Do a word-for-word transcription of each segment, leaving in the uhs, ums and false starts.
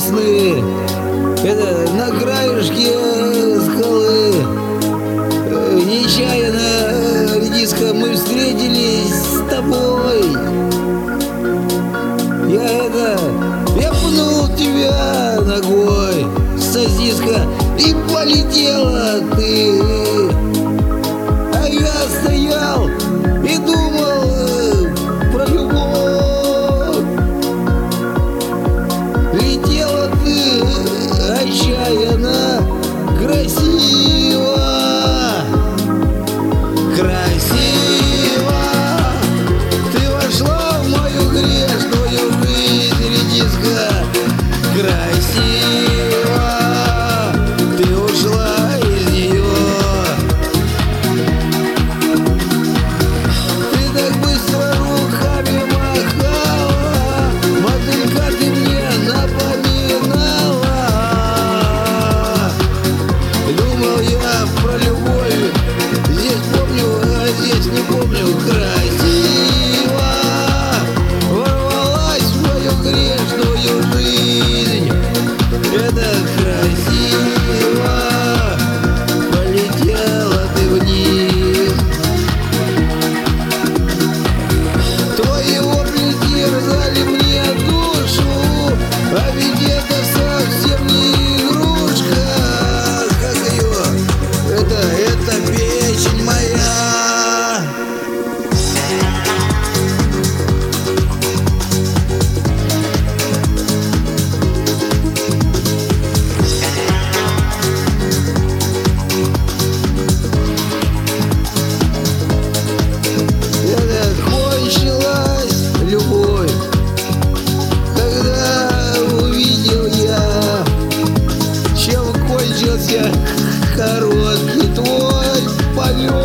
весны. Это на краешке скалы. Э, Нечаянно, редиска, мы встретились с тобой. Я это, я пнул тебя ногой, сосиска, и полетела ты. А я стоял и думал э, про любовь. Летела ты отчаянно, красиво, красиво. Ты вошла в мою грешную жизнь, редиска, красиво. Ты ушла из нее. Ты так быстро руками махала, мотылька ты мне напоминала. Думал я про любовь, здесь помню, а здесь не помню. Красиво ворвалась в мою грешную жизнь. Это красиво, полетела ты вниз. Твои вопли терзали мне душу, а ведь это совсем не игрушка. Как ее? Это, это печень моя. Это кончилась любовь, когда увидел я, чем кончился короткий твой полет.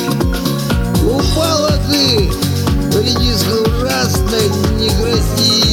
Упала ты, редиска, ужасно некрасиво.